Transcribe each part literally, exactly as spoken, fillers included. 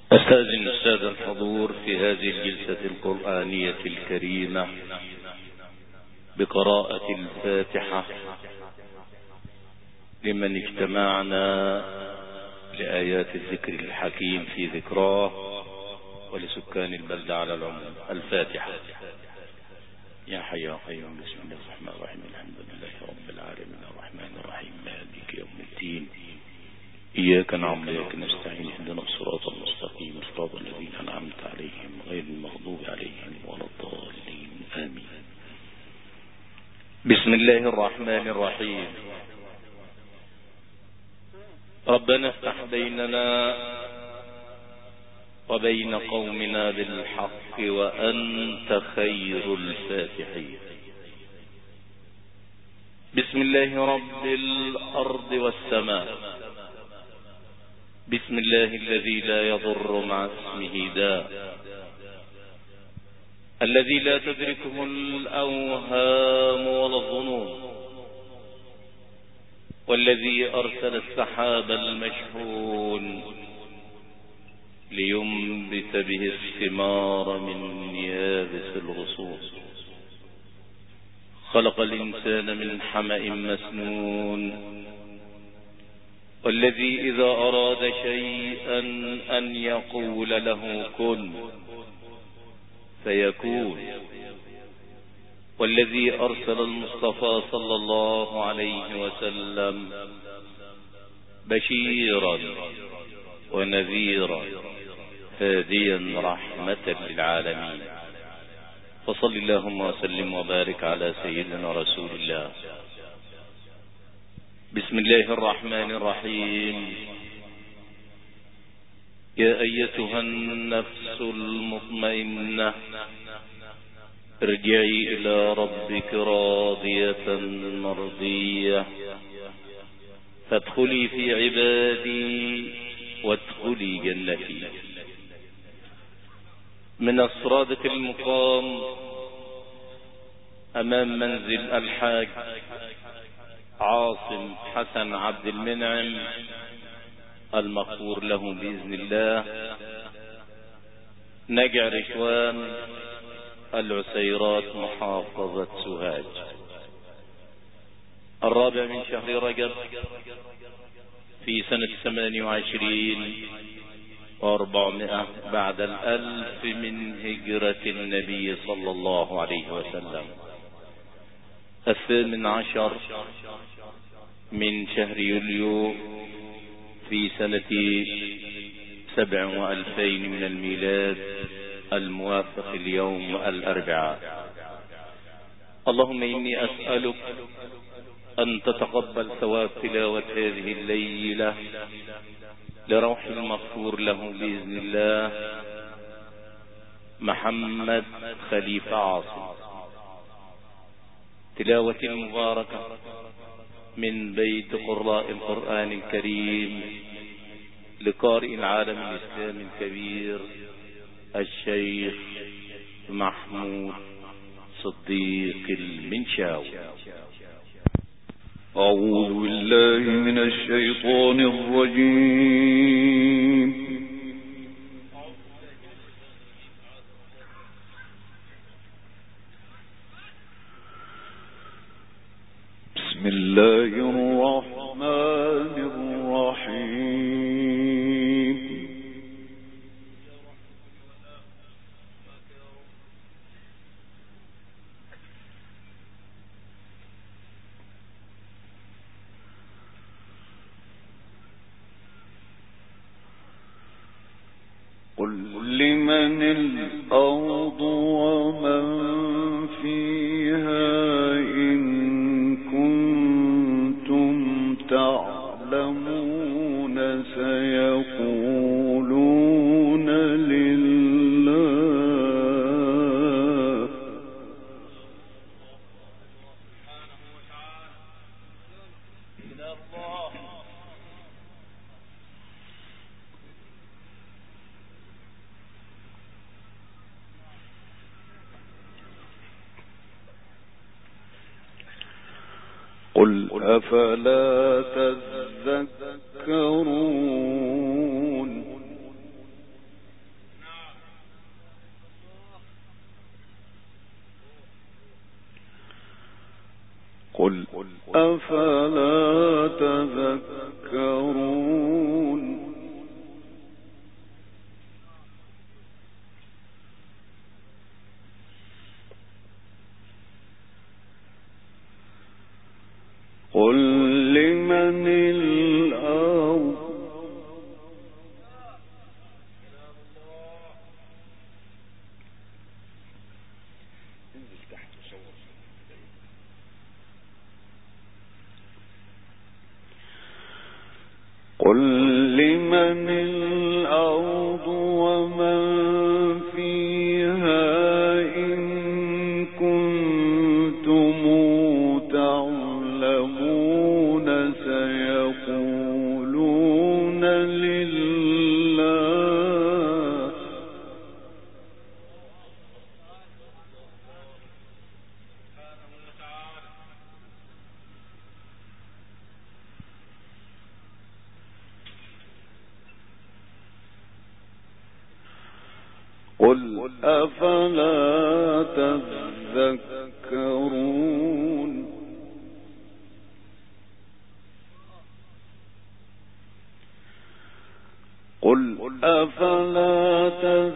أستاذن السادة الحضور في هذه الجلسة القرآنية الكريمة بقراءة الفاتحة لمن اجتمعنا لآيات الذكر الحكيم في ذكراه ولسكان البلدة على العموم. الفاتحة. يا حي يا قيوم، بسم الله الرحمن الرحيم، الحمد لله رب العالمين الرحمن الرحيم مالك يوم الدين، إياك نعبد وإياك نستعين، اهدنا الصراط المستقيم صراط الذين أنعمت عليهم غير المغضوب عليهم ولا الضالين آمين. بسم الله الرحمن الرحيم. ربنا افتح بيننا وبين قومنا بالحق وأنت خير الفاتحين. بسم الله رب الأرض والسماء، بسم الله الذي لا يضر مع اسمه داء، الذي لا تدركه الأوهام ولا الظنون، والذي أرسل السحاب المشحون لينبت به الثمار من يابس الغصون، خلق الإنسان من حمأ مسنون، والذي إذا أراد شيئا أن يقول له كن فيكون، والذي أرسل المصطفى صلى الله عليه وسلم بشيرا ونذيرا هاديا رحمة للعالمين. فصل اللهم وسلم وبارك على سيدنا رسول الله. بسم الله الرحمن الرحيم. يا أيتها النفس المطمئنة ارجعي إلى ربك راضية مرضية فادخلي في عبادي وادخلي جنتي. من الصرادق المقام أمام منزل الحاج عاصم حسن عبد المنعم المغفور له بإذن الله، نجع رشوان العسيرات محافظة سوهاج، الرابع من شهر رجب في سنة ثمانية وعشرين واربعمائة بعد الألف من هجرة النبي صلى الله عليه وسلم، الثامن عشر من شهر يوليو في سنة سبع وألفين من الميلاد، الموافق اليوم الأربعاء. اللهم إني أسألك أن تتقبل ثواب تلاوة هذه الليلة لروح المغفور له بإذن الله محمد خليفة عاصم، تلاوة مباركة من بيت قراء القرآن الكريم لقارئ العالم الإسلامي الكبير الشيخ محمود صديق المنشاوي. أعوذ بالله من الشيطان الرجيم. بسم الله الرحمن الرحيم. قل لمن الأرض ومن فيها إن كنتم تعلمون سيقولون لله. قل أفلا تذكرون. قل أفلا تذكرون قل لمن الأرض قل لمن الأرض ومن فيها إن كنتم تعلمون سيقولون لله قل أفلا تذكرون قل أفلا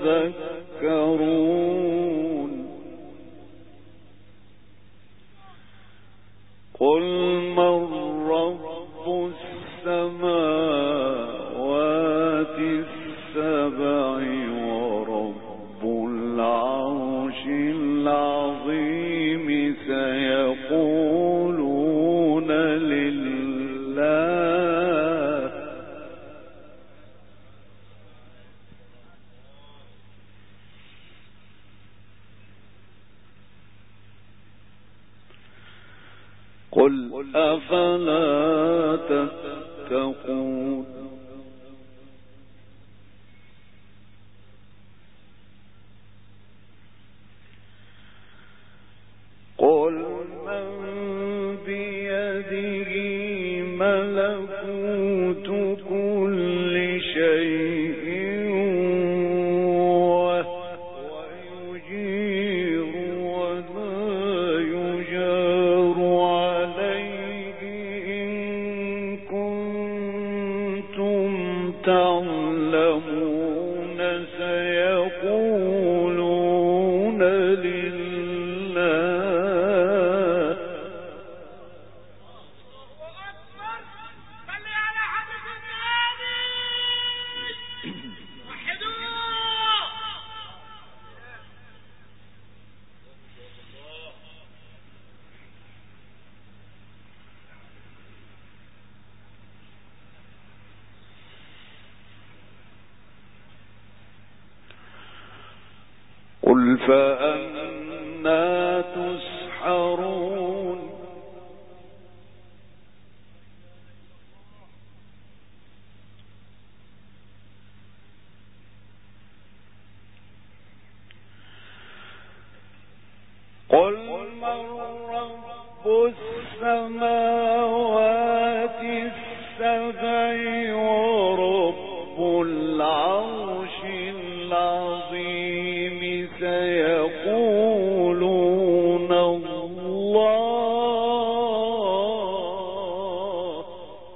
تذكرون قل من رب السماوات السبع ورب العرش العظيم سيقولون لله قل أفلا تتقون قل من بيده ملكوت كل شيء ويجير ولا يجار عليه إن كنتم تعلمون سيقولون لله قل فأنا تسحرون قل من رب السماوات السبع ورب العرش العظيم سيقولون الله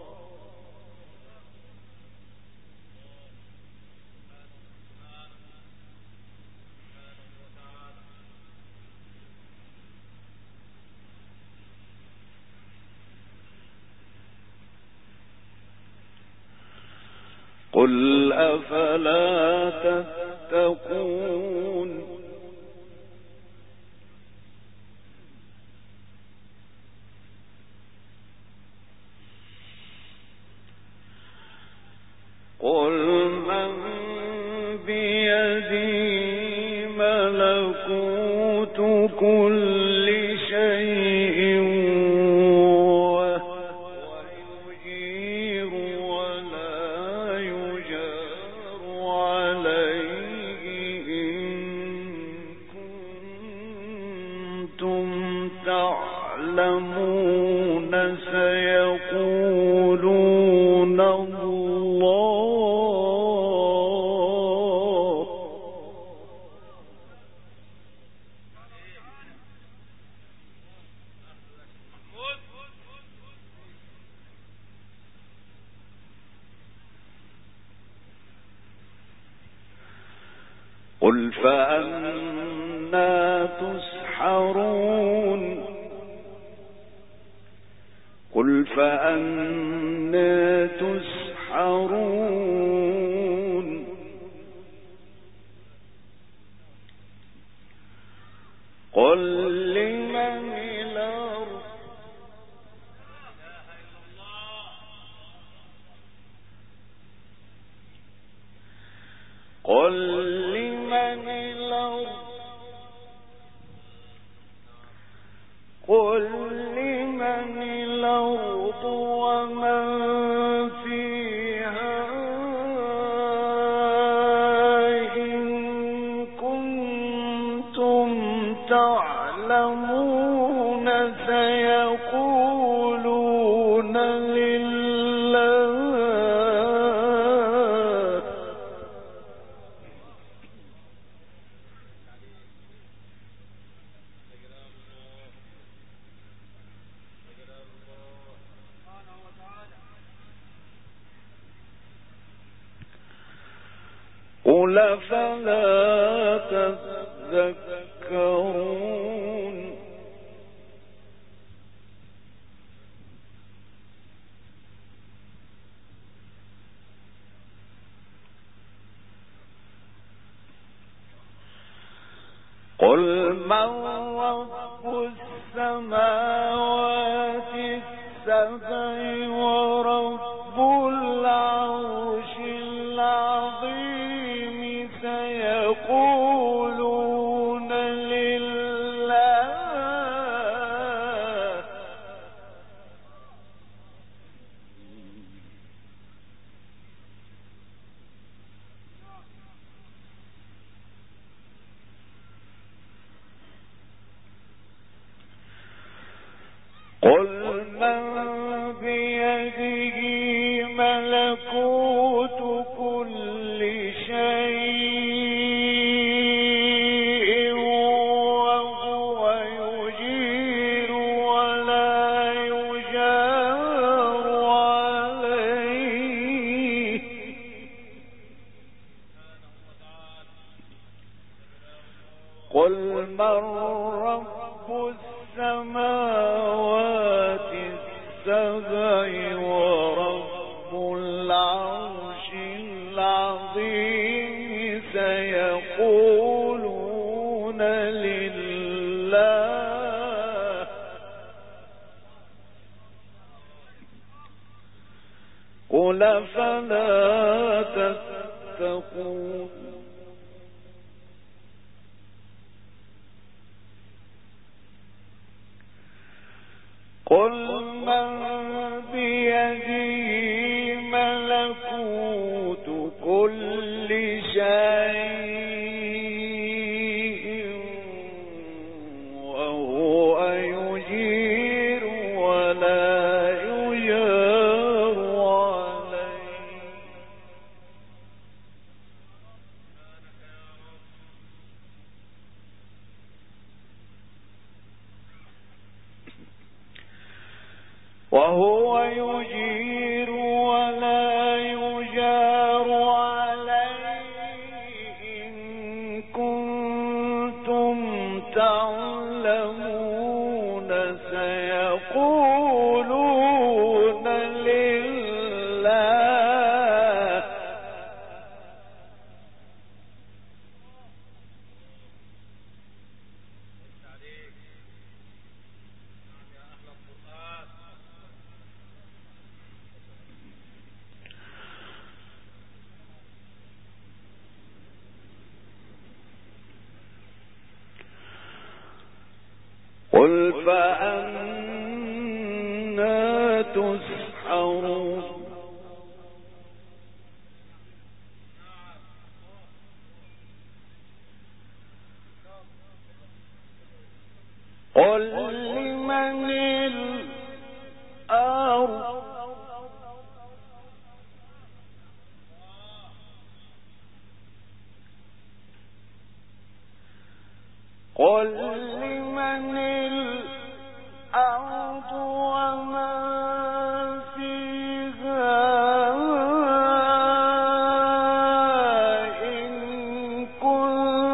قل أفلا تتقون قل من بيده ملكوت كل شيء ويجير ولا يجار عليه إن كنتم تعلمون سيقولون الله قل فأنا تسحرون قل فأنا تسحرون قل لمن الأرض قل لمن الأرض قل لمن الأرض ومن فيها إن كنتم تعلمون سيقولون لله قل فلا تذكرون قل من رب السماوات السبع ورب العرش العظيم سيقولون لله قل من بيده ملكوت كل شيء وهو يجير ولا يجار عليه قل من رب السماوات السبع ورب العرش العظيم سيقولون لله قل فلا تتقون قل من بيده ملكوت كل شيء وهو يجير ولا يجار عليه وهو يجير ولا يجار عليه إن كنتم تعلمون سيقولون لله قل فأنا تسحرون قل لمن الأرض قل لمن الأرض ومن فيها إن كنتم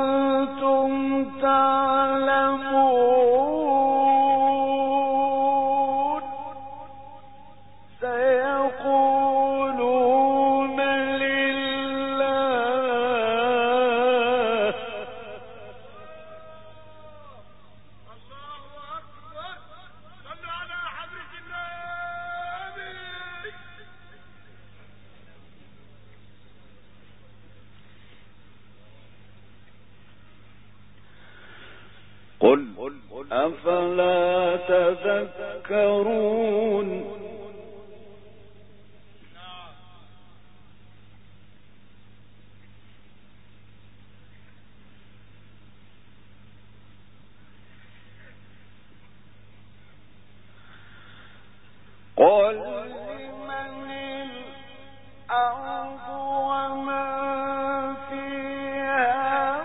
أفلا تذكرون قل لمن الأرض ومن فيها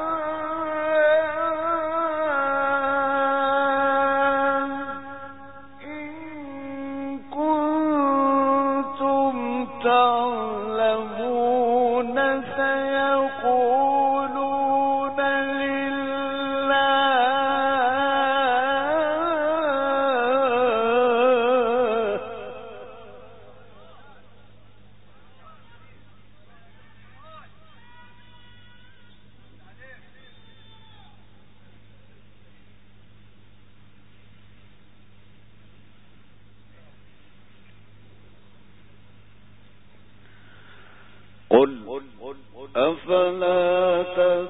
إن كنتم تعلمون سيقولون لله قل أفلا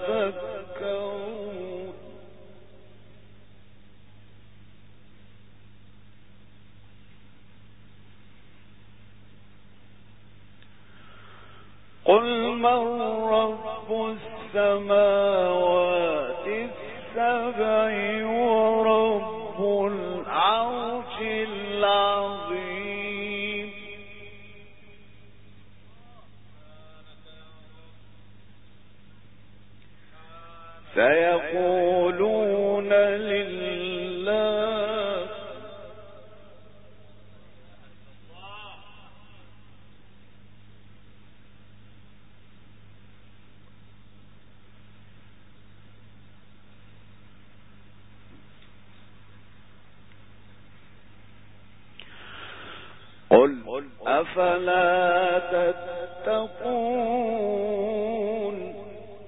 تذكرون قل من رب السماوات السبع ورب العرش العظيم سيقولون لله قل أفلا تتقون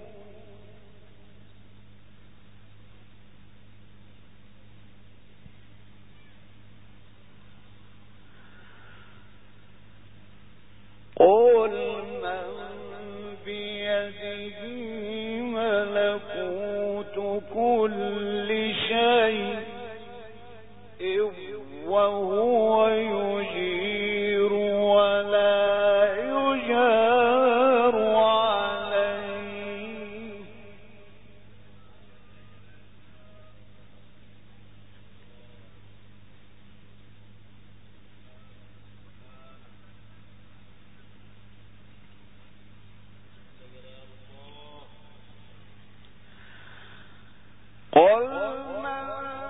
قل من بيده ملكوت كل شيء وهو يجير ولا يجار عليه قل من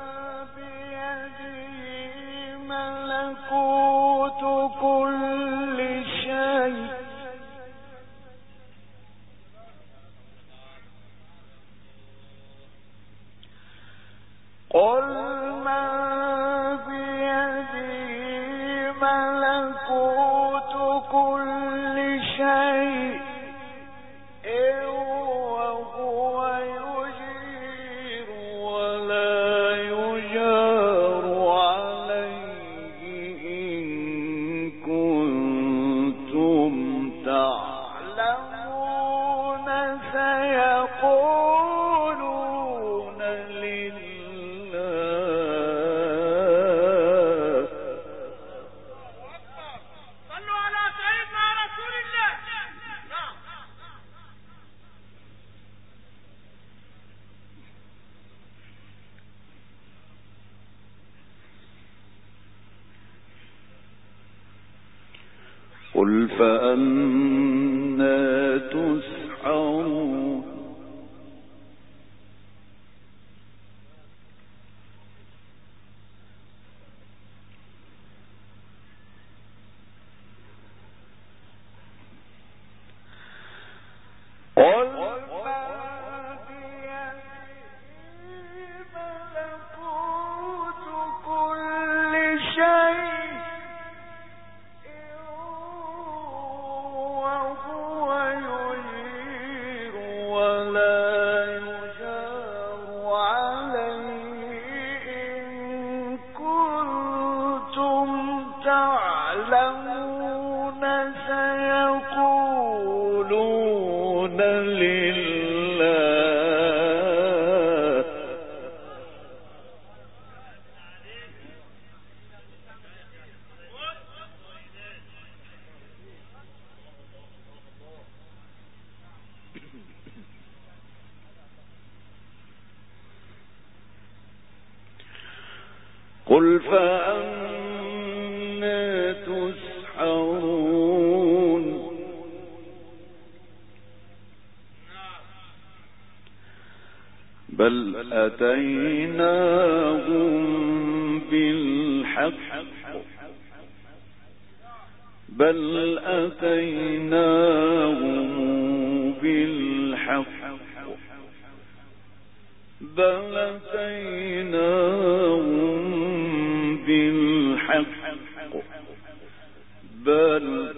بيده ملكوت كل شيء قل من بيده ملكوت كل شيء وهو يجير ولا يجار عليه إن كنتم تعلمون سيقولون لله صلوا على سيدنا رسول الله. قل فأنا تسحرون قل ملكوت كل شيء وهو يجير ولا يجار عليه إن كنتم تعلمون سيقولون لله قل فأنا تسحرون بل أتيناهم بالحق بل أتيناهم بالحق بل أتيناهم بالحق بل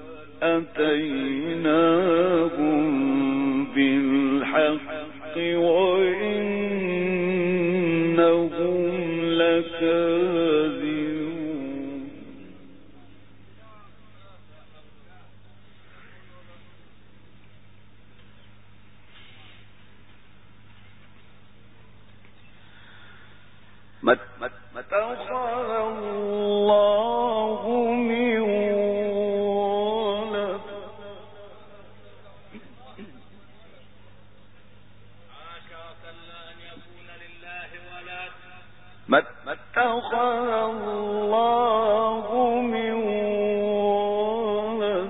أتيناهم بالحق وإنهم لكاذبون مت اتخذ الله من ولد ما اتخذ الله من ولد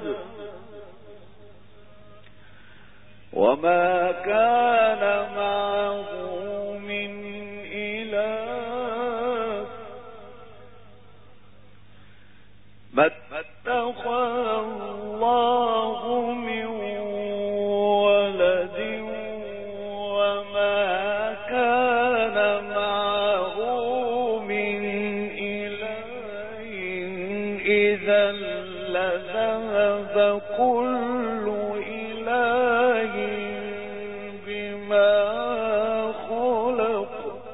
وما كان معه من إله ما اتخذ الله من ولد وما كان معه من إله إذا لذهب كل إله بما خلق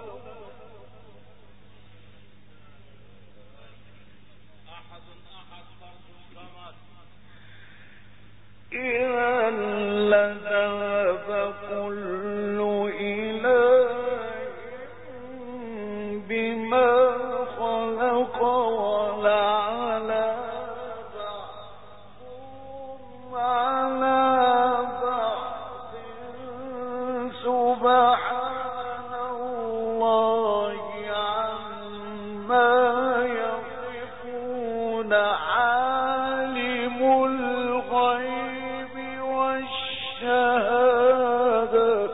إذا لذهب كل إله بما خلق ولعلى بعضهم على بعض سبحان الله عما يصفون عالم الغيب والشهادة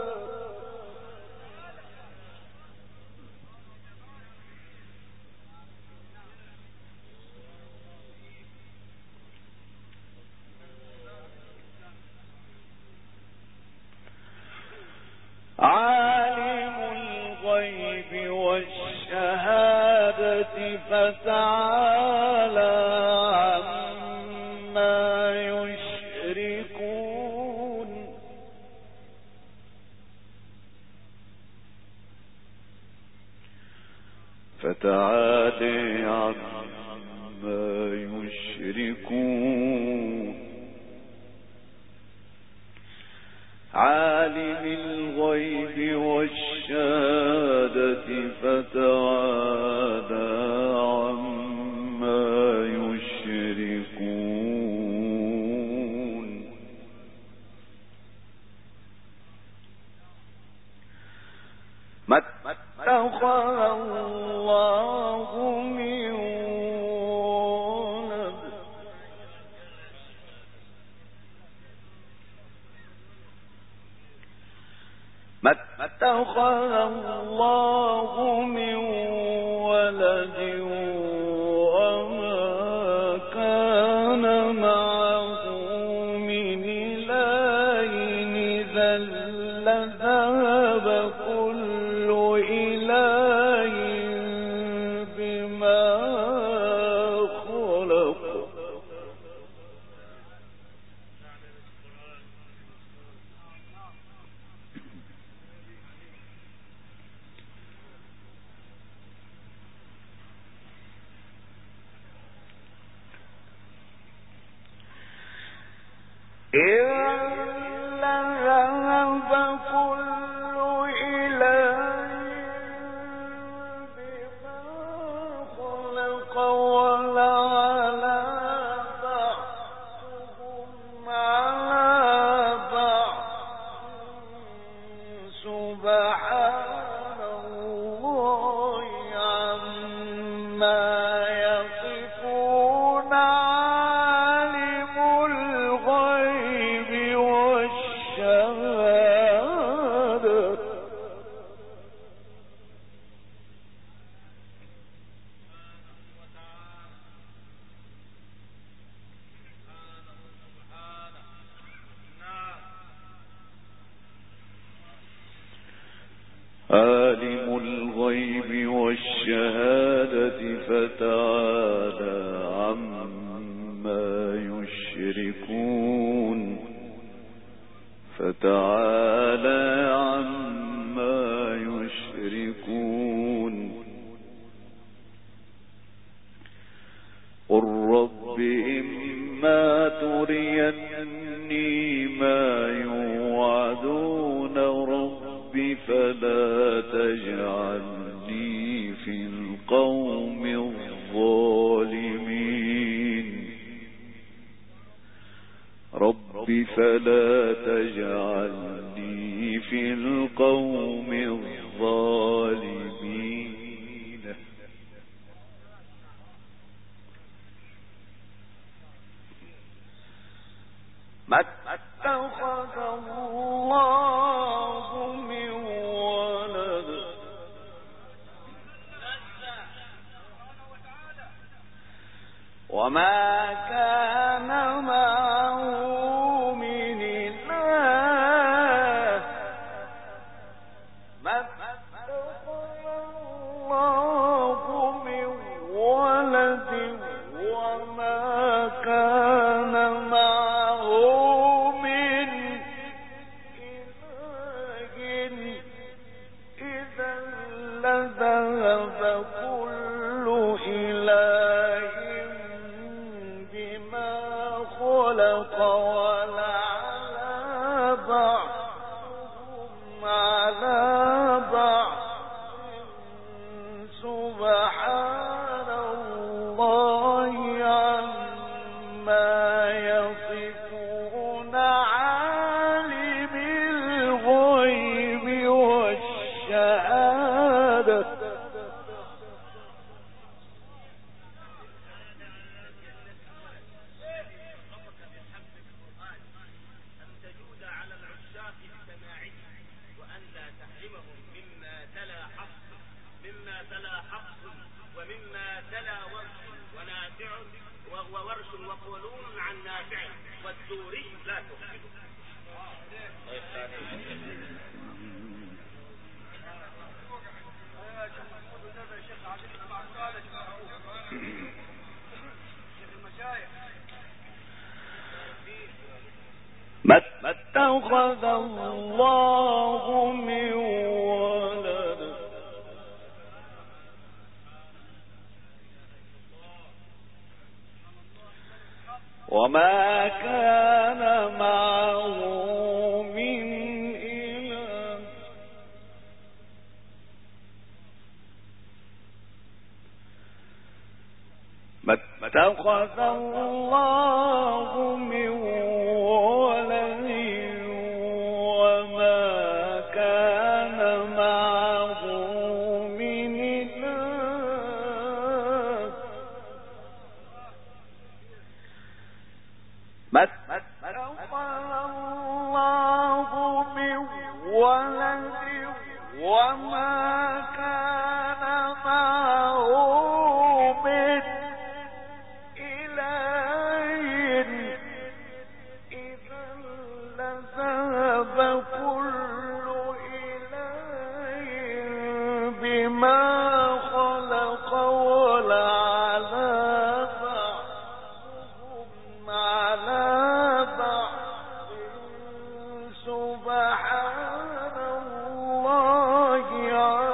عالم الغيب والشهادة فتعالى عما يشركون فتعالى عما يشركون عالم الغيب والشهادة فتعالى عما يشركون ما اتخذ الله من ولد ما اتخذ الله من ولد وما كان معه من إله إذا لذهب كل إله بما خلق إذا لذهب كل إله بما خلق ولعلى بعضهم على بعض سبحان الله عما والشهادة عالم الغيب والشهادة فتعالى عما يشركون فتعالى عما يشركون قل رب إما تريني ما يوعدون رب فلا تجعلني في القوم الظالمين رب فلا تجعلني في القوم الظالمين ما اتخذ الله من ولد وما كان معه من إله ما اتخذ الله من ولد وما كان معه من إله إذا لذهب كل إله بما خلق ولعلى بعضهم على بعض سبحان الله عما يصفون عالم الغيب والشهادة وورش وقولون عن نافع والدوري لا تفسد ما اتخذ الله من ولد وما كان معه من إله ما اتخذ الله من ولد وما كان معه من إله ما اتخذ الله من ولد وما كان معه من إله إذا لذهب كل إله بما خلق ولعلى بعضهم على بعض سبحان الله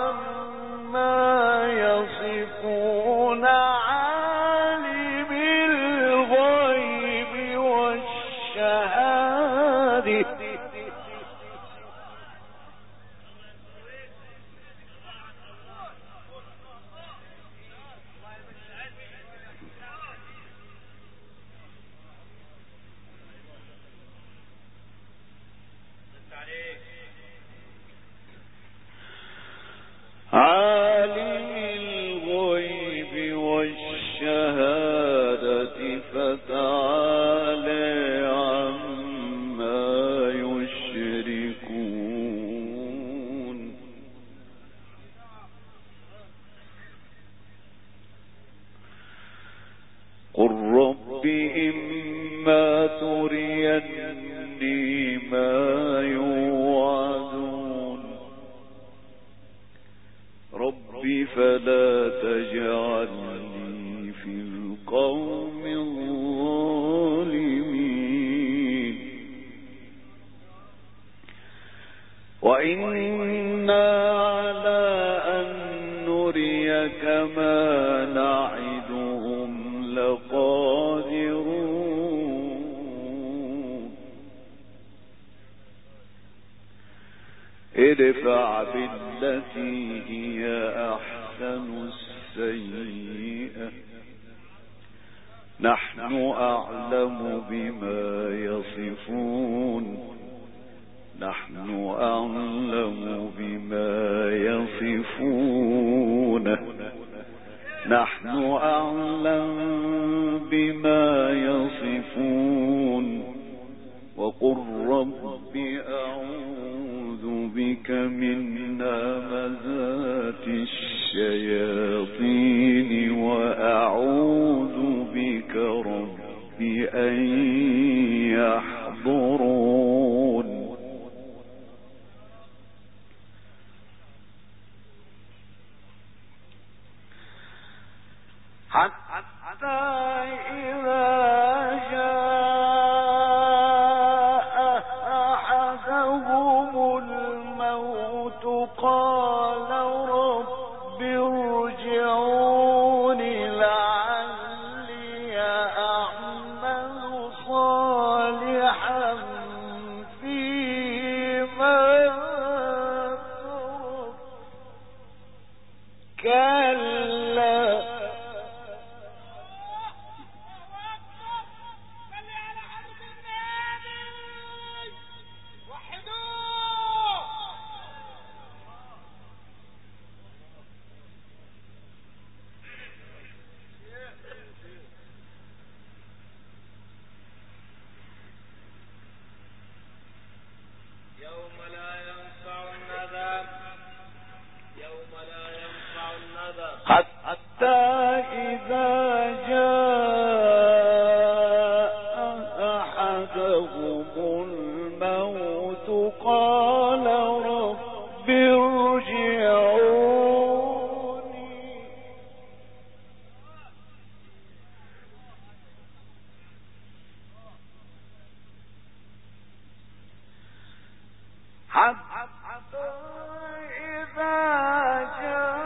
تجعلني في القوم الظالمين وإنا على أن نريك ما نعدهم لقادرون ادفع بالتي هي أحسن السيئة نحن أعلم بما يصفون نحن أعلم بما يصفون نحن أعلم بما يصفون وقل رب أعوذ بك من همزات الشياطين وأعوذ بك رب أن يحضرون حتى إذا جاء أحدهم الموت قال رب ارجعون لعلي أعمل صالحا فيما ترك كلا حتى إذا جاء أحدهم الموت قال رب ارجعوني حتى إذا جاء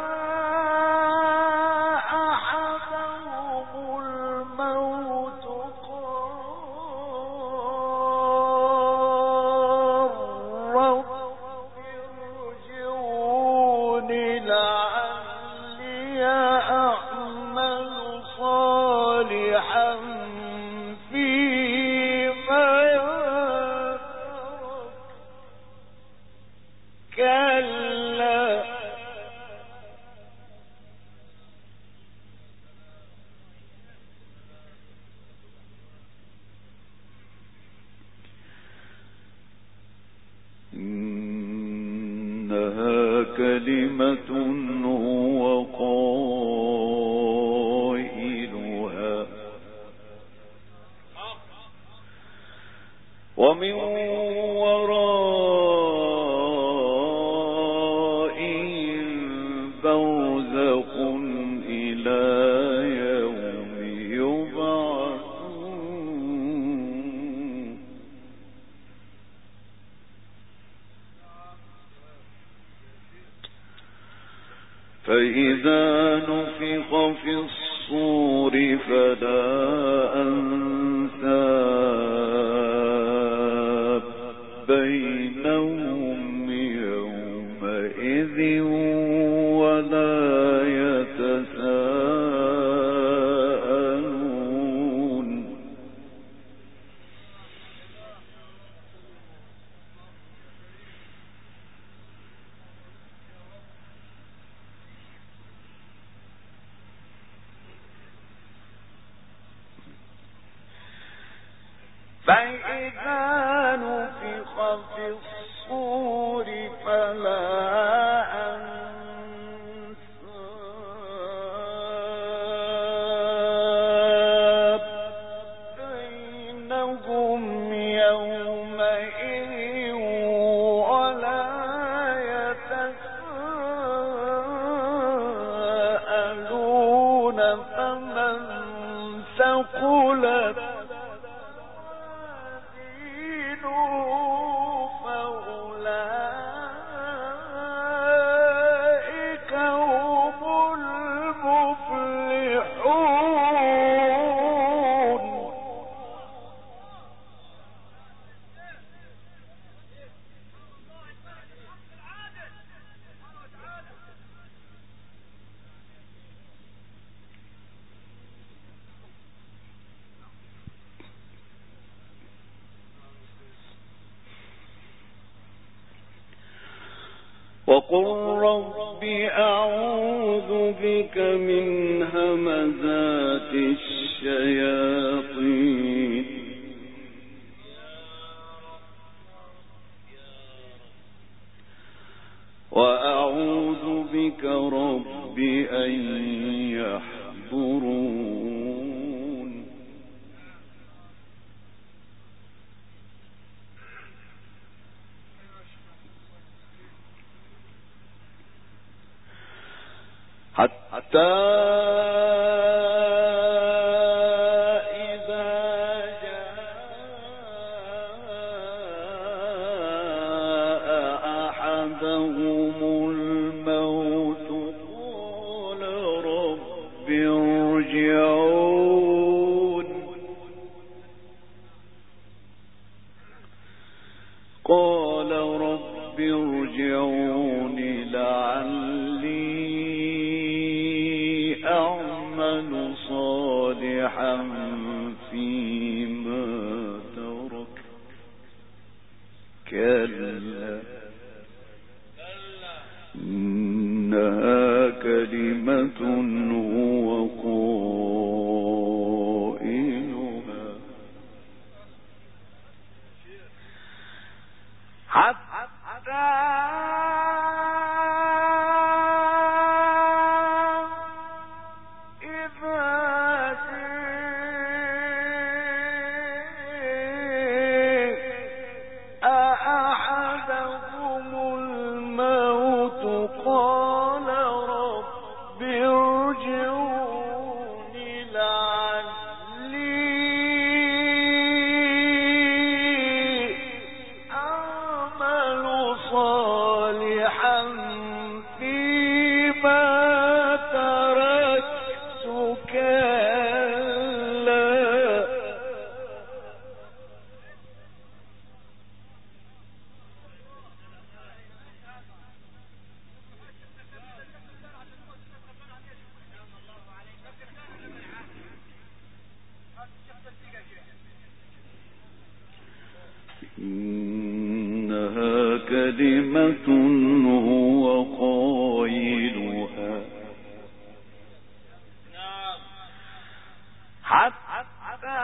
إنها كلمة هو قائلها ومن ورائهم برزخ إلى يوم يبعثون فإذا نفخ في الصور فلا أنساب بينهم يومئذ ولا يتساءلون فإذا نفخ في الصور فلا أنساب بينهم يومئذ ولا يتساءلون وقل رب أعوذ بك من همزات الشياطين وأعوذ بك رب أن يحضرون حتى قال رب ارجعون لعلي أعمل صالحا فيما ترك كلا إنها كلمة هو قائلها حتى إنها كلمة هو قائلها حتى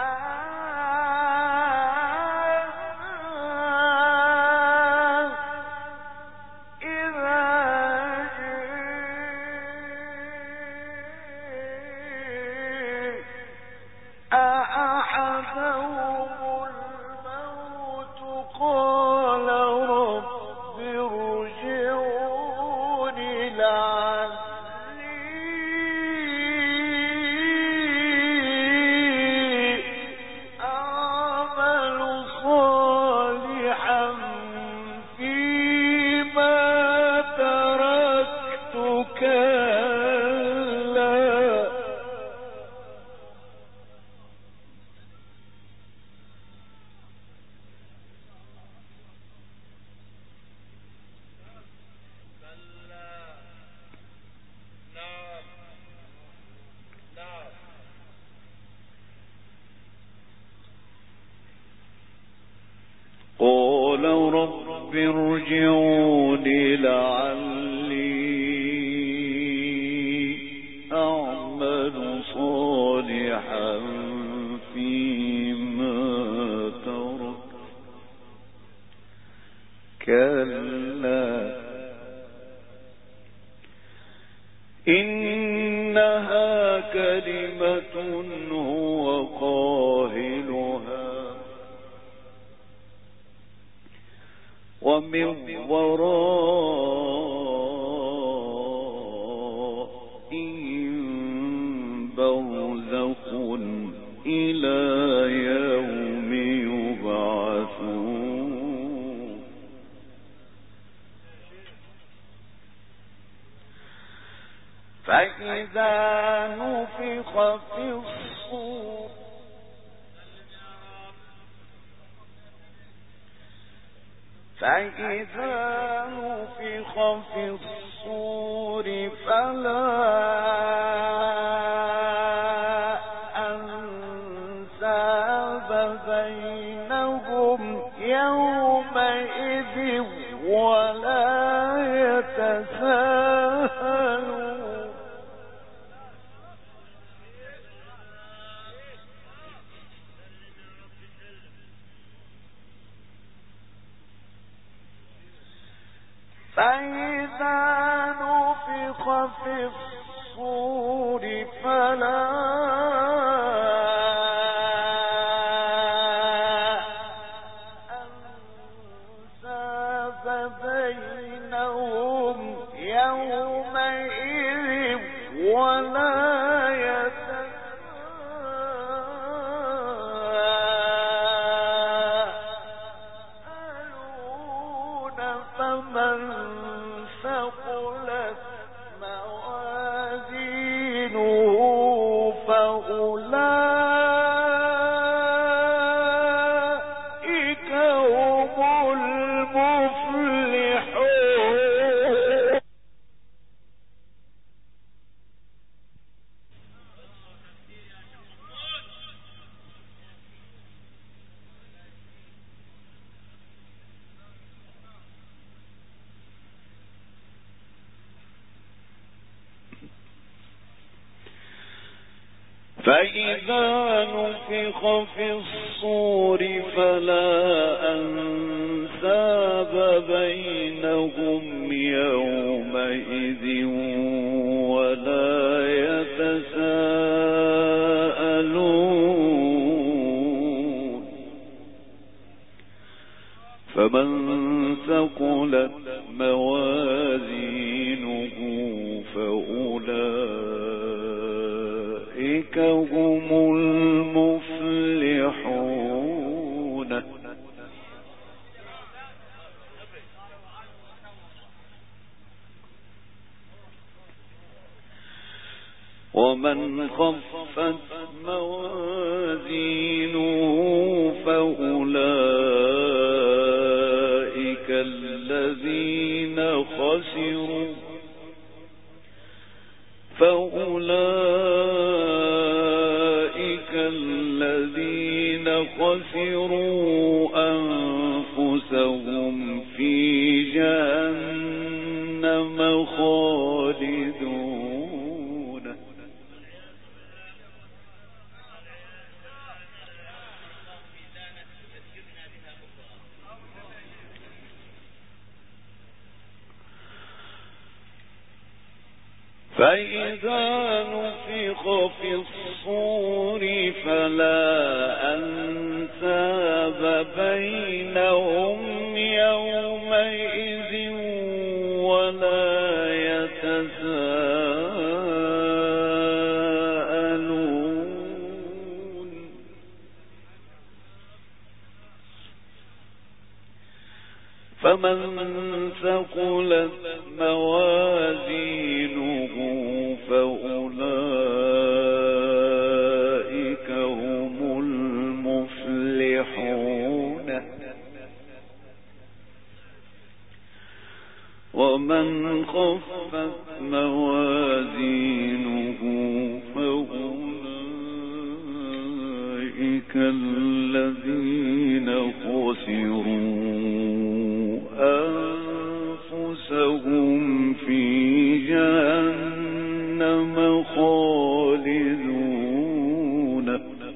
قال رب ارجعون لعلي أعمل صالحا فيما ترك كلا إنها كلمة هو قائلها ومن ورائهم برزخ إلى يوم يبعثون فإذا نفخ في الصور فإذا نفخ في الصور فلا أنساب بينهم يومئذ ولا يتساءلون فإذا نفخ في الصور فلا أنساب بينهم يومئذ ولا يتساءلون فمن ثقلت موازينه فأولئك هم المفلحون. فإذا نفخ في الصور فلا أنساب بينهم يومئذ ولا يتساءلون فمن ثقلت موازينه فأولئك هم المفلحون. ومن خفت موازينه فأولئك الذين خسروا فأولئك الذين خسروا أنفسهم في جهنم خالدون. فإذا نفخ في الصور فلا أنساب بينهم يومئذ ولا يتساءلون فمن ثقلت موازينه فأولئك هم المفلحون. ومن خفت موازينه فأولئك الذين خسروا أنفسهم في جهنم خالدون.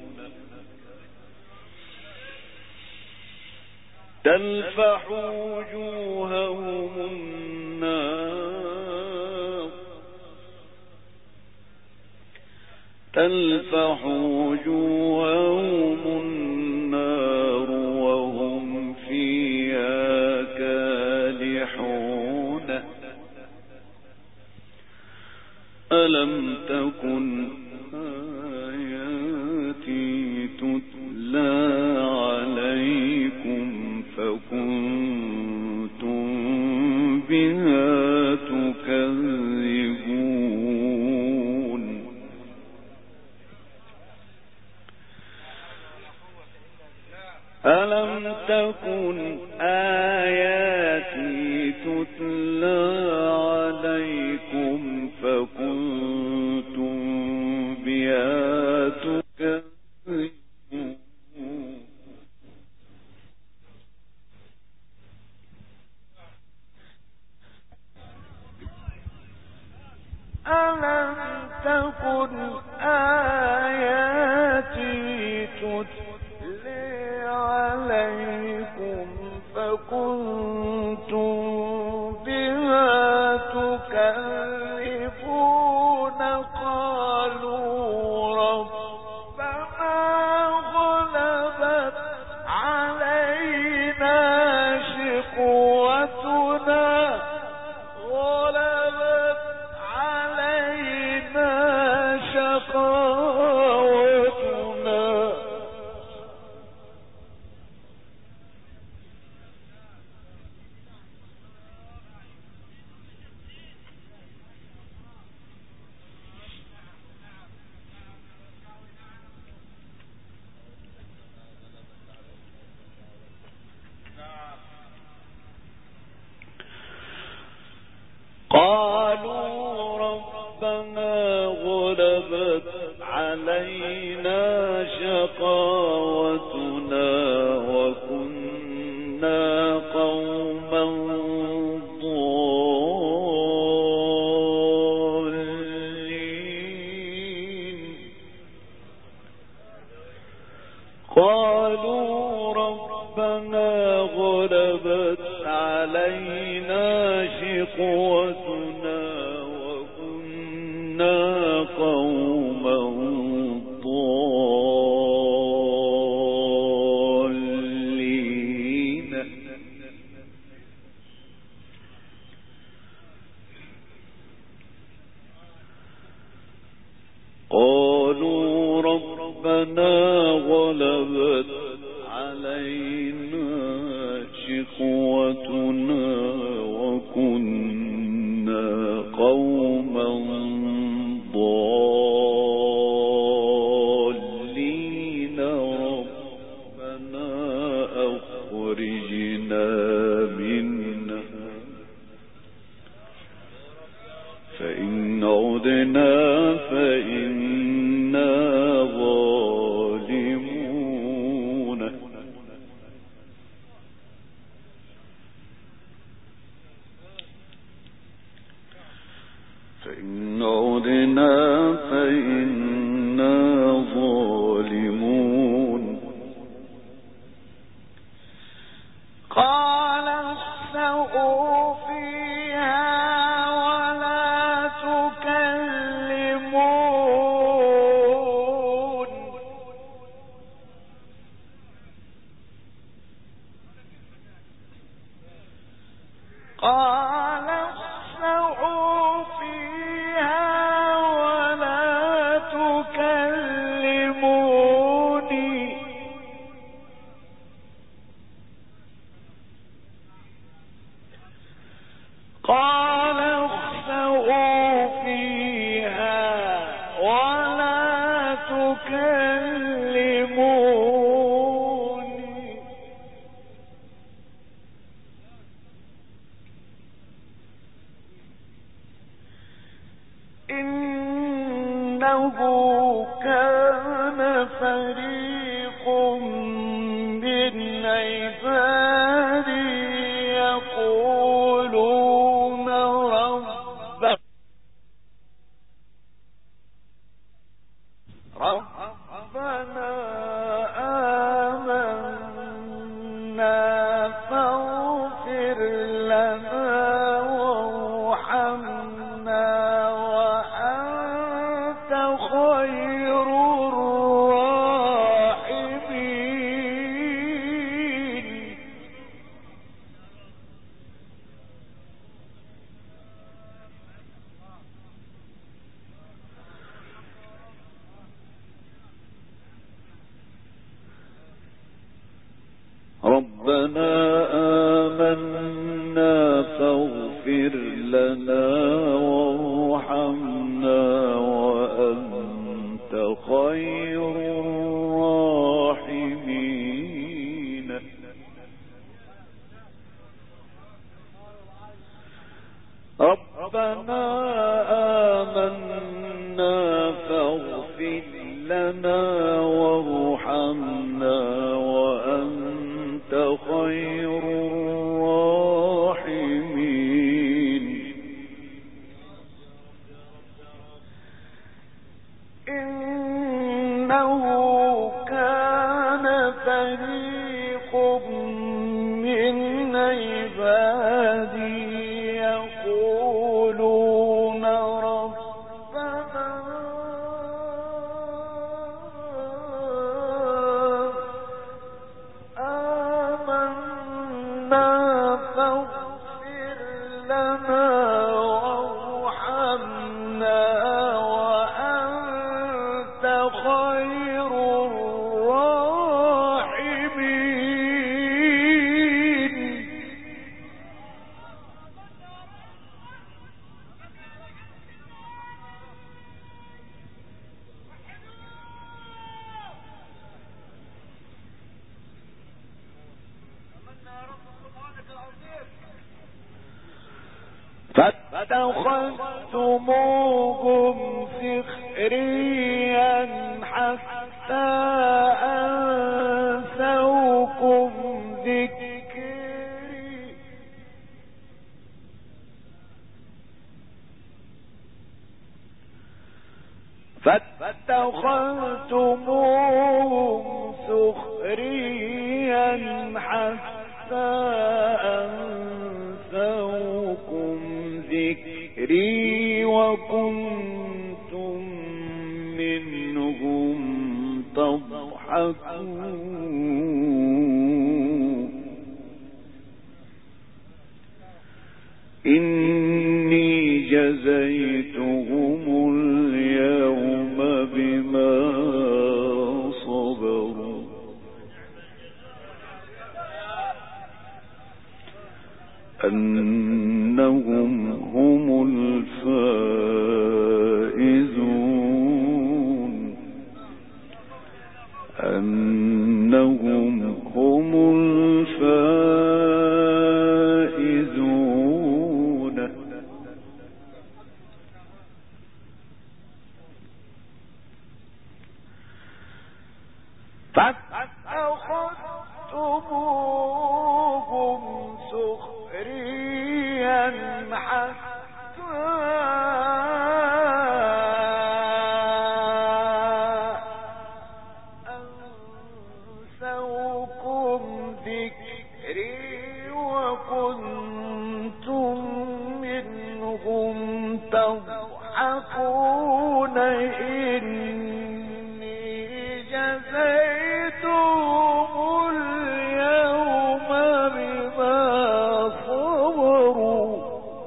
تلفح وجوههم النار تلفح وجوههم النار وهم فيها كالحون. ألم تكن آياتي تتلى عليكم فكنتم بها تكذبون. ألم تكن آياتي تتلى عليكم فكنتم بها تكذبون. ألم تكن آياتي تتلى عليكم فكنتم بها قالوا ربنا غلبت علينا شقاوتنا وكنا قوما ضالين قالوا ربنا غلبت علينا شقوتنا وكنا قوما ضالين قالوا ربنا غلبت علينا شقوتنا وكنا قوما ضالين ربنا أخرجنا منها فإن عدنا فإنا ظالمون فإن عدنا فإنا ظالمون قال استووا فيها ولا تكلمون قال استووا فيها ولا تكلموني قال اخسئوا فيها ولا تكلموني إنه كان فريق من عبادي يقولون ربنا ربنا آمنا فاغفر لنا وارحمنا وأنت خير الراحمين ربنا آمنا فاغفر لنا وارحمنا وأنت خير الراحمين ربنا آمنا فاغفر لنا وارحمنا وأنت خير الراحمين إنه كان فريق من عبادي يقولون ربنا آمنا فاغفر لنا وارحمنا وأنت خير الراحمين فاتخذتموهم سخريا حتى أنسوكم ذكري فاتخذتموهم سخريا حتى أنسوكم ذكري وكنتم منهم تضحكون إني جزيتهم اليوم بما صبروا أنهم هم الفائزون أنهم هم الفائزون فاتخذتموهم سخريا حتى أنسوكم ذكري وكنتم منهم تضحكون إني جزيتهم اليوم بما صبروا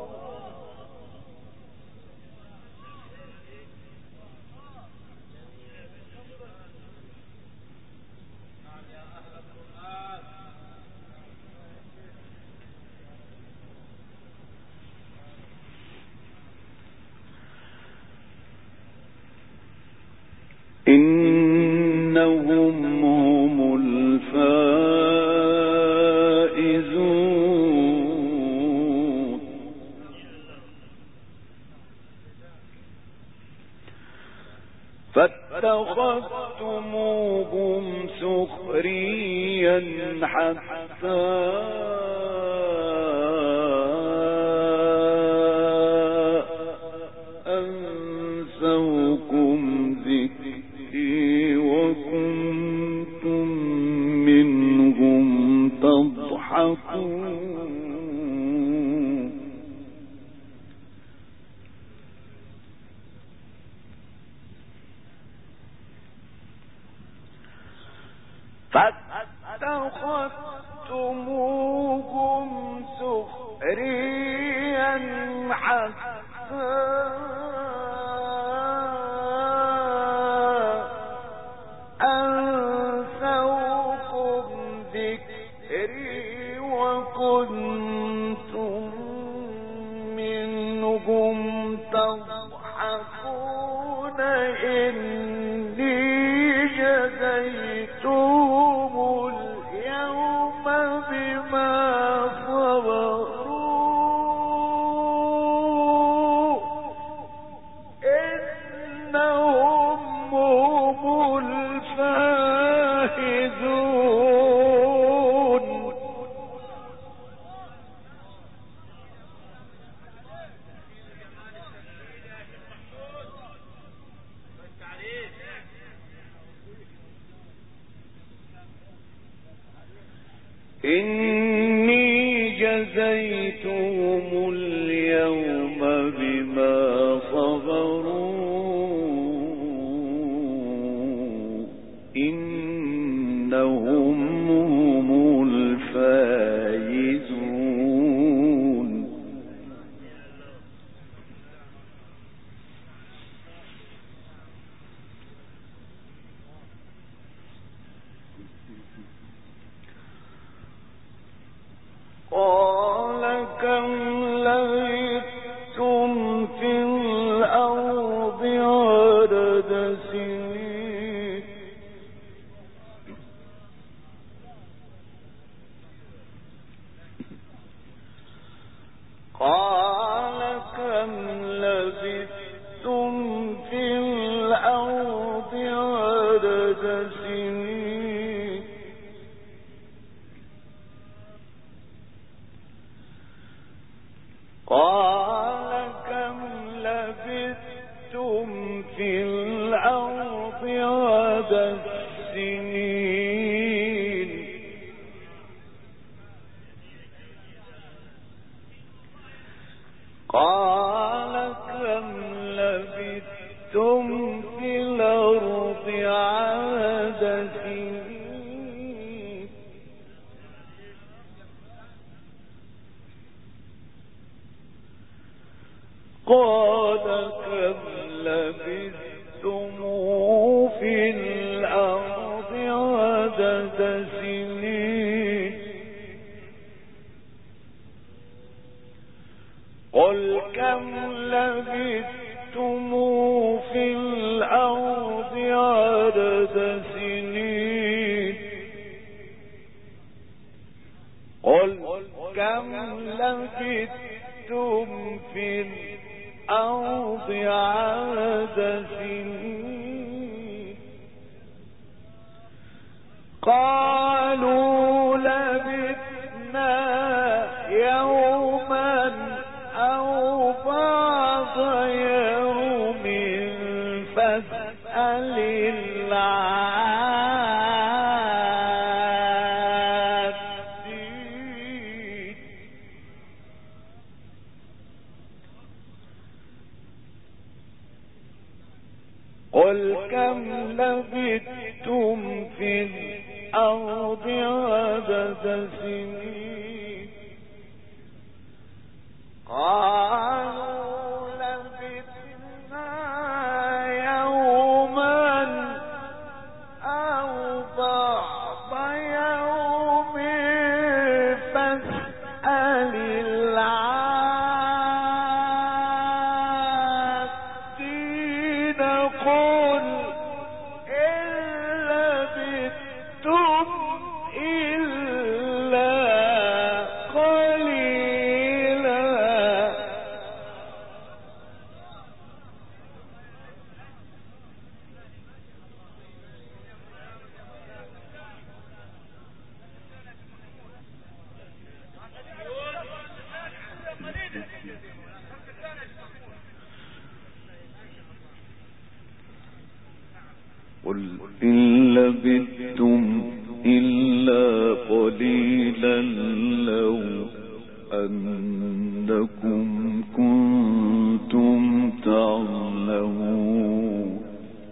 إنهم هم الفائزون فاتخذتموهم سخريا حتى أنسوكم ذكري وكنتم منهم تضحكون فاتخذتموهم سخريا حتى أنسوكم ذكري وكنتم منهم تضحكون إني جزيتهم اليوم بما صبروا إنهم هم الفائزون إني جزيتهم اليوم بما صبروا إنهم هم الفائزون قال كم لبثتم في الأرض عدد سنين قال كم كم لبثتم في الأرض عدد سنين قال كم لبثتم في الأرض عدد سنين قال كم لبثتم في الأرض عدد سنين قال كم لبثتم في الأرض عدد سنين قل كم لبثتم في الأرض عدد سنين قل كم لبثتم في الأرض عدد سنين قالوا لبثنا يوما أو بعض يوم فاسأل العادين قل كم لبثتم في الأرض عدد سنين قالوا لبثنا يوما أو بعض يوم فاسأل العادين قل إن لبثتم إلا قليلا قل إن لبثتم إلا قليلا لو أنكم كنتم تعلمون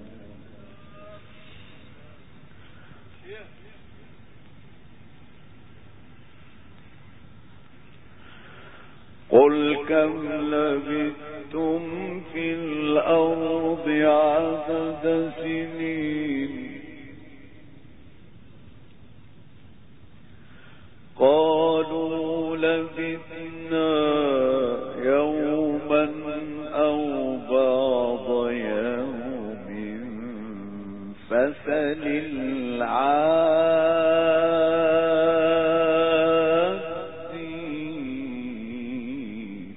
قل كم لبثتم في الأرض عدد سنين قالوا لبثنا يوما أو بعض يوم فاسأل العادين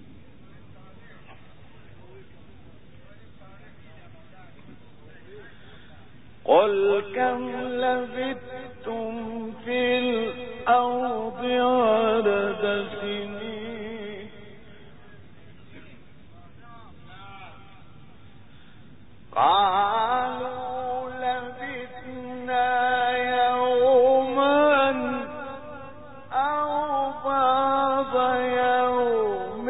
قل كم لبثتم في الأرض عدد سنين قالوا لبثنا يوما أو بعض يوم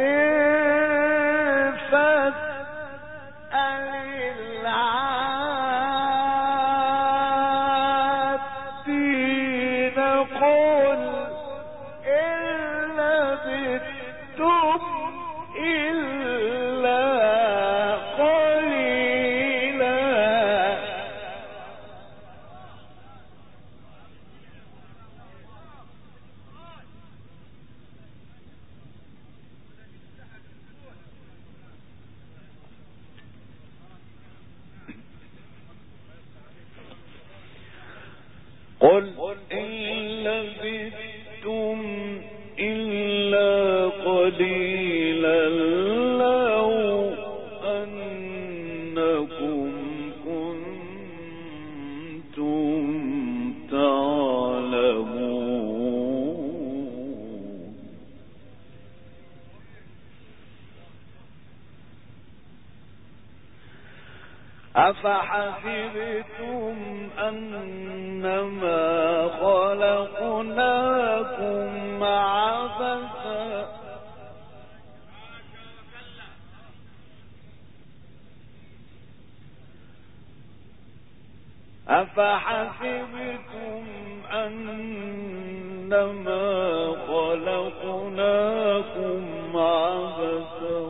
فاسأل العادين قل إن لبثتم إلا قليلا قل إن لبثتم إلا قليلا أفحسبتم أنما خلقناكم عبثا أفحسبتم أنما خلقناكم عبثا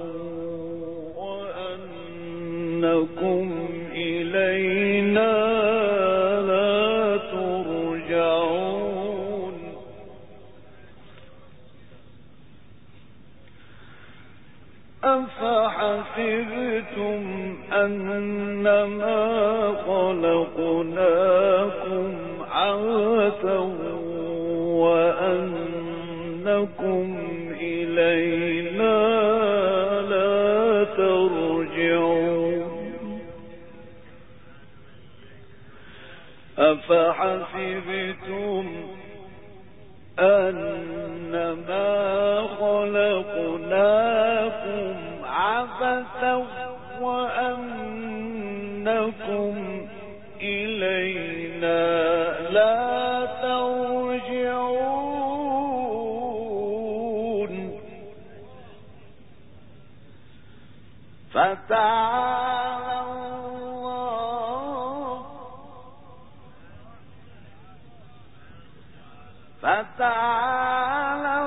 وأنكم إلينا لا ترجعون أفحسبتم أنما خلقناكم عبثا وأنكم إلينا لا ترجعون أفحسبتم أنما خلقناكم عبثا وأنكم إلينا لا ترجعون فتعالى الله فتعالى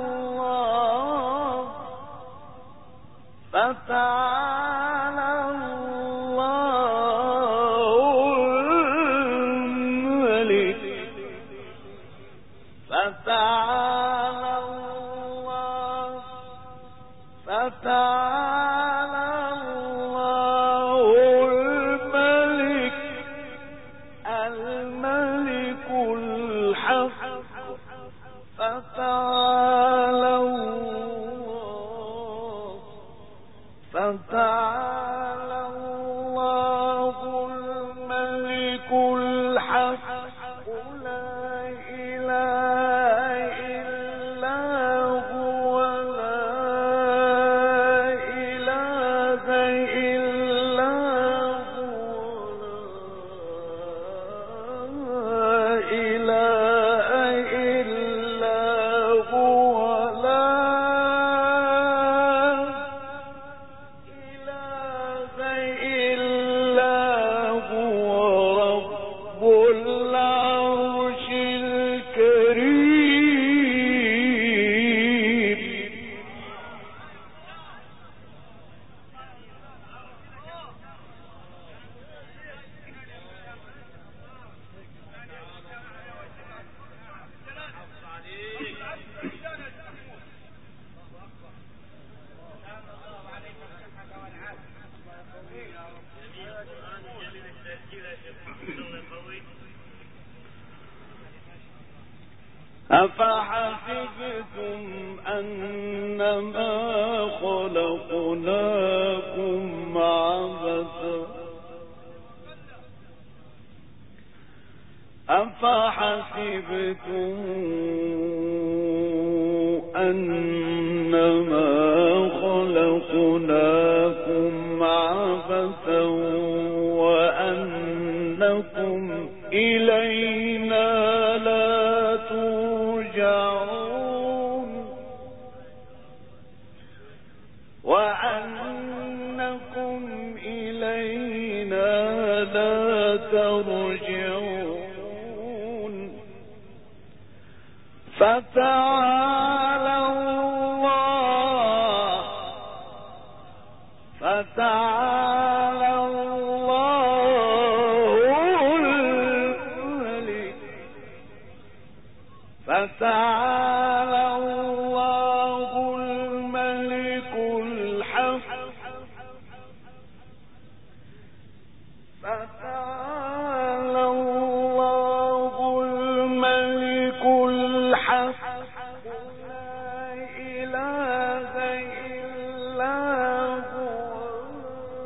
الله فتعالى الله الملك فتعالى الله فتعالى الله الملك الملك الحق فتعالى الله فتعالى الله الملك الحق لا إله إلا هو لا إله إلا هو لا إله إلا هو لا إله إلا هو رب العرش الكريم أفحسبتم أنما خلقناكم عبثا أفحسبتم أنما خلقناكم عبثا وأنكم إلينا لا ترجعون وأنكم إلينا لا ترجعون فتعالى الله فتعالى الله الملك فتعالى الله الملك الحق فتعالى الله الملك الحق لا إله إلا هو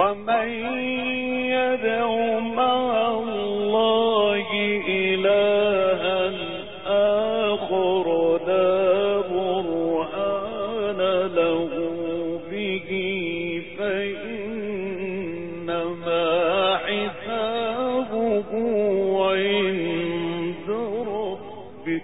ومن يدع مع الله إلها آخر لا برهان له به فإنما حسابه عند ربه.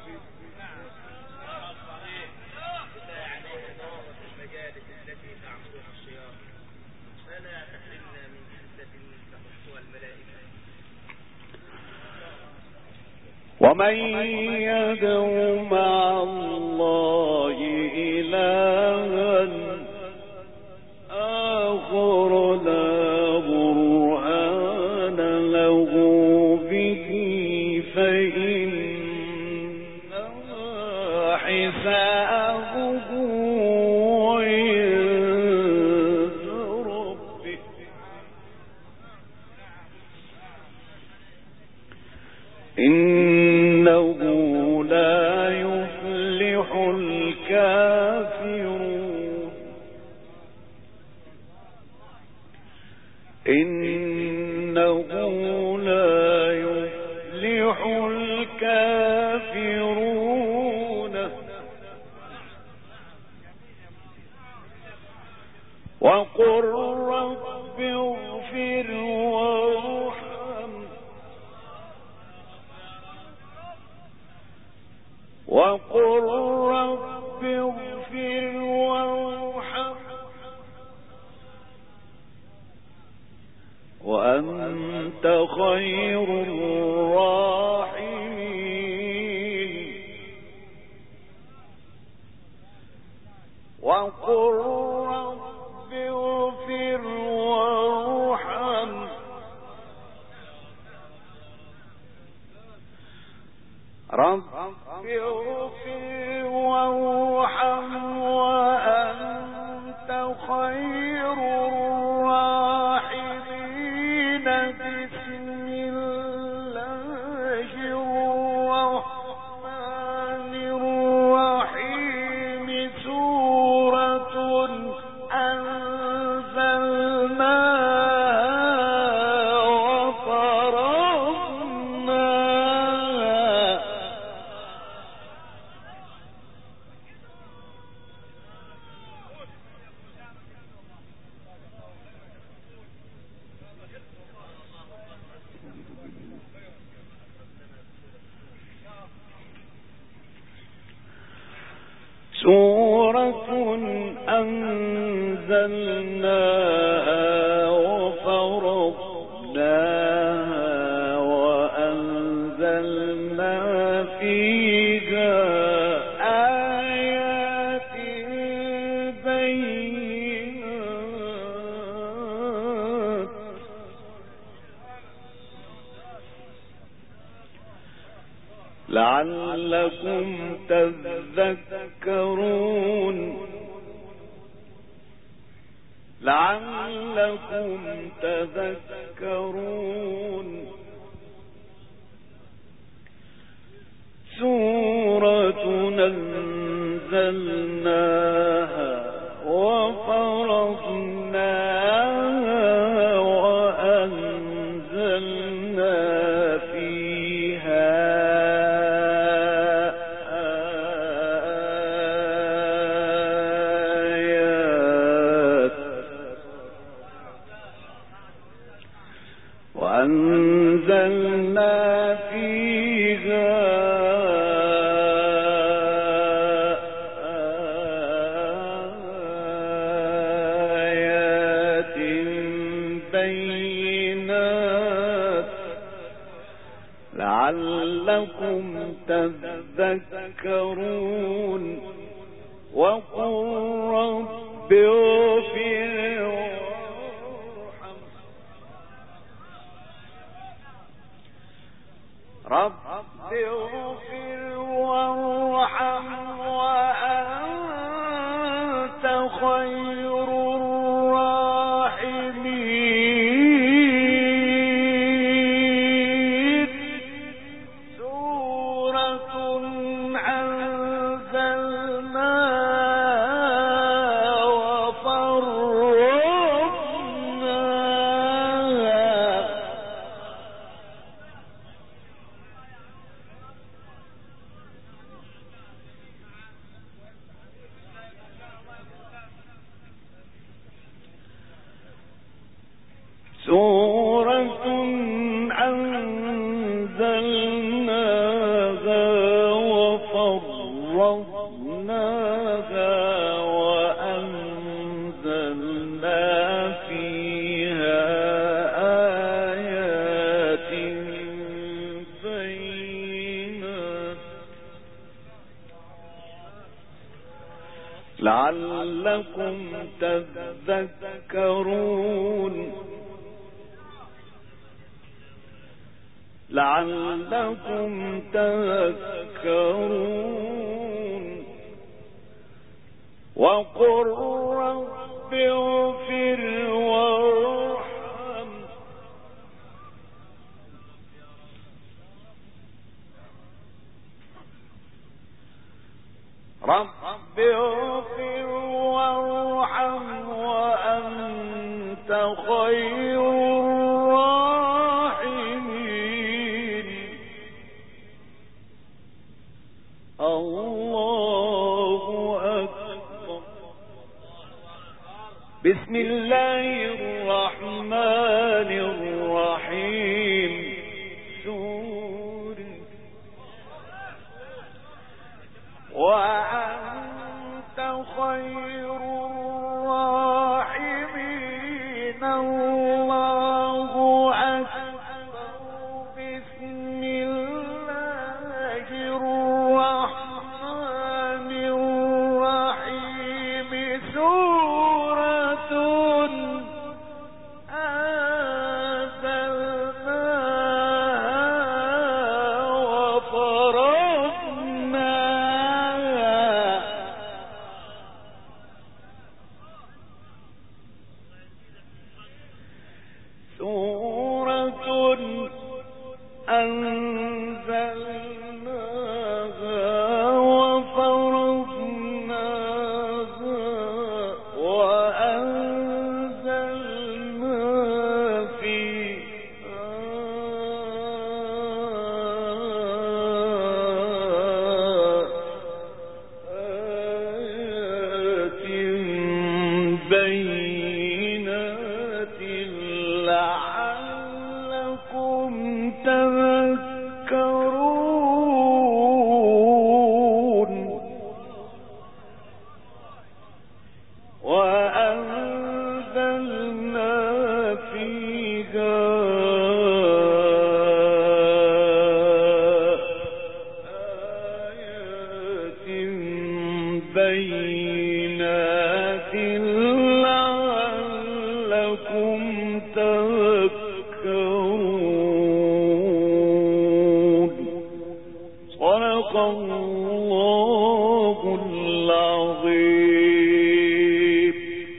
ومن يدع مع الله إلها آخر لا برهان له به فإنما حسابه عند ربه. إنه لا يفلح الكافرون. إنه لا يفلح الكافرون. وقل رب اغفر وارحم وقل رب اغفر وارحم وأنت خير الراحمين. وقل رب اغفر وارحم رب اغفر وارحم وأنت خير الراحمين. بسم الله الرحمن الرحيم. سورة أنزلناها وفرضناها. سورة أنزلناها وفرضناها وأنزلنا فيها آيات بينات لعلكم تذكرون. لعلكم تذكرون. سورة أنزلناها وفرضناها وأنزلنا فيها وأنزلنا فيها آيات بينات لعلكم تذكرون. وقل رب اغفر وارحم رب اغفر وارحم وأنت خير الراحمين. سورة أنزلناها وفرضناها سورة أنزلناها وفرضناها وأنزلنا فيها آيات بينات لعلكم تذكرون لعلكم تذكرون وقل رب اغفر وارحم رب اغفر وارحم وأنت خير الراحمين الله أكبر. بسم الله الرحمن الرحيم. سورة وأنت خير الراحمين الله أكبر. بسم الله الرحمن الرحيم. سورة أنزلناها وفرضناها سورة أنزلناها وفرضناها وأنزلنا فيها آيات بينات لعلكم تذكرون وأنزلنا فيها آيات بينات لعلكم تذكرون. صدق الله العظيم.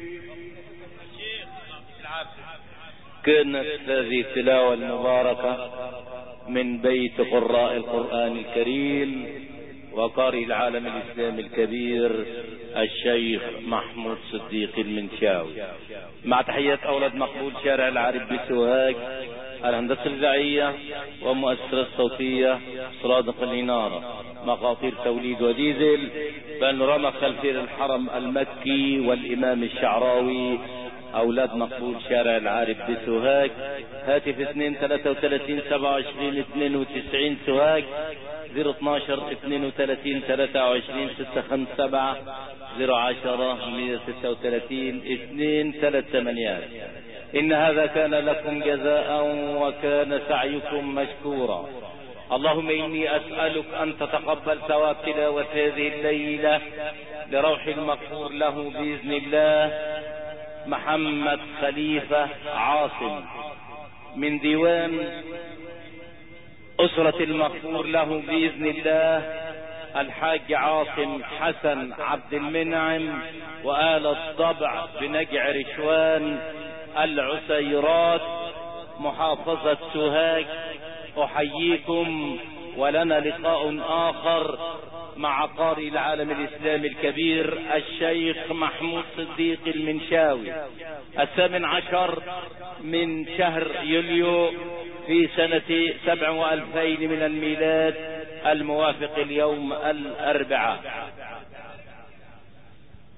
كانت هذه التلاوة المباركة من بيت قراء القرآن الكريم وقارئ العالم الإسلامي الكبير الشيخ محمود صديق المنشاوي، مع تحيات أولاد مقبول شارع العارف بسوهاج، الهندسة الإذاعية ومؤسسة الصوتية صرادق الإنارة، مقاطير توليد وديزل، بانوراما خلفية الحرم المكي والإمام الشعراوي، أولاد مقبول شارع العارف بسوهاج. هاتف اثنين ثلاثة وثلاثين سبعة وعشرين اثنين وتسعين سوهاج، صفر اثناشر اثنين وثلاثين ثلاثة وعشرين ستة خمسة سبعة، صفر عشرة مئة وستة وثلاثين اثنين ثلاثة ثمانيات. إن هذا كان لكم جزاء وكان سعيكم مشكورا. اللهم إني أسألك أن تتقبل ثواب تلاوة هذه الليلة لروح المغفور له بإذن الله محمد خليفة عاصم، من ديوان أسرة المغفور له بإذن الله الحاج عاصم حسن عبد المنعم وآل الضبع بنجع رشوان العسيرات محافظة سوهاج. أحييكم ولنا لقاء آخر مع قارئ العالم الإسلامي الكبير الشيخ محمود صديق المنشاوي الثامن عشر من شهر يوليو في سنة سبع وألفين من الميلاد الموافق اليوم الأربعاء.